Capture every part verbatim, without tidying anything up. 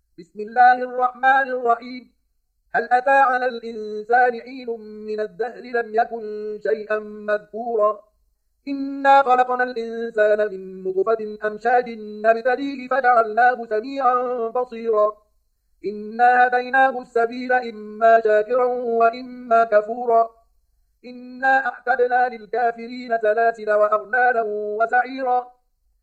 بسم الله الرحمن الرحيم. هل أتى على الإنسان حين من الدهر لم يكن شيئا مذكورا. إنا خلقنا الإنسان من نطفة أمشاج نبتليه فجعلناه سميعا بصيرا. إنا هديناه السبيل إما شاكرا وإما كفورا. إنا أعتدنا للكافرين سلاسل وأغلالا وسعيرا.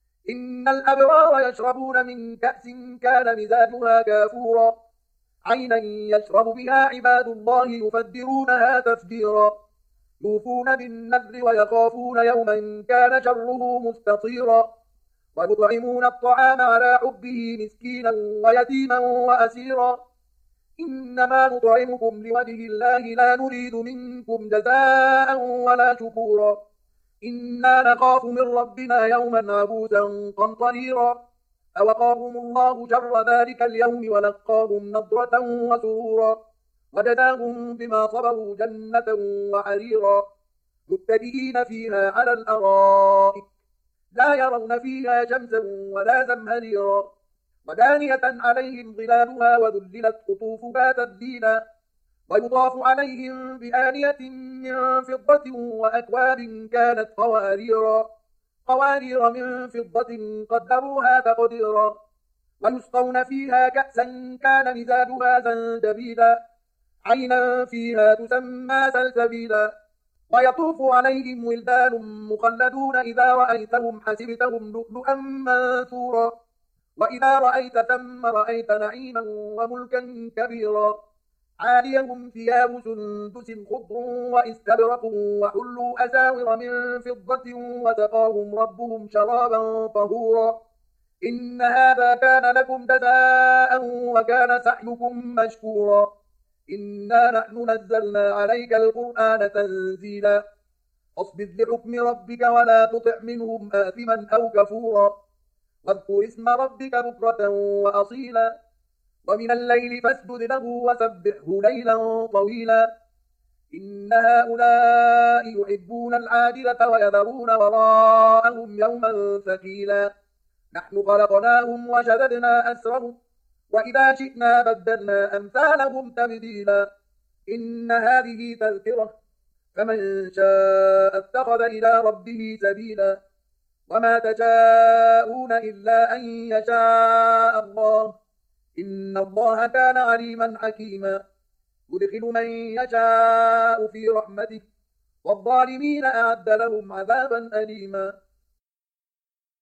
إن الأبرار يشربون من كأس كان مزاجها كافورا. عينا يشرب بها عباد الله يفجرونها تفجيرا. يوفون بالنذر ويخافون يوما كان شره مستطيرا. ويطعمون الطعام على حبه مسكينا ويتيما وأسيرا. إنما نطعمكم لوجه الله لا نريد منكم جزاء ولا شكورا. إنا نخاف من ربنا يوما عبوسا قمطريرا. فوقاهم الله شر ذلك اليوم ولقاهم نضرة وسرورا. وجزاهم بما صبروا جنة وحريرا. متكئين فيها على الأرائك لا يرون فيها شمسا ولا زمهريرا. ودانية عليهم ظلالها وذللت قطوفها تذليلا. ويطاف عليهم بآنية من فضة وأكواب كانت قواريرا قوارير من فضة قدروها تقديرا. ويسقون فيها كأسا كان مزاجها زنجبيلا. عينا فيها تسمى سلسبيلا. ويطوف عليهم ولدان مخلدون إذا رأيتهم حسبتهم لؤلؤا منثورا. وإذا رأيت ثم رأيت نعيما وملكا كبيرا. عاليهم ثياب سندس خضر واستبرق وحلوا أساور من فضة وسقاهم ربهم شرابا طهورا. إن هذا كان لكم جزاء وكان سعيكم مشكورا. إنا نحن نزلنا عليك القرآن تنزيلا. فاصبر لحكم ربك ولا تطع منهم آثما أو كفورا. واذكر اسم ربك بكرة وأصيلا. ومن الليل فاسجد له وسبحه ليلا طويلا. إن هؤلاء يحبون العاجلة ويذرون وراءهم يوما ثقيلا. نحن خلقناهم وشددنا أسرهم وإذا شئنا بدلنا أمثالهم تبديلا. إن هذه تذكرة فمن شاء اتخذ إلى ربه سبيلا. وما تشاءون إلا أن يشاء الله. إن الله كان عليما حكيما. يدخل من يشاء في رحمته والظالمين أعد لهم عذابا أليما.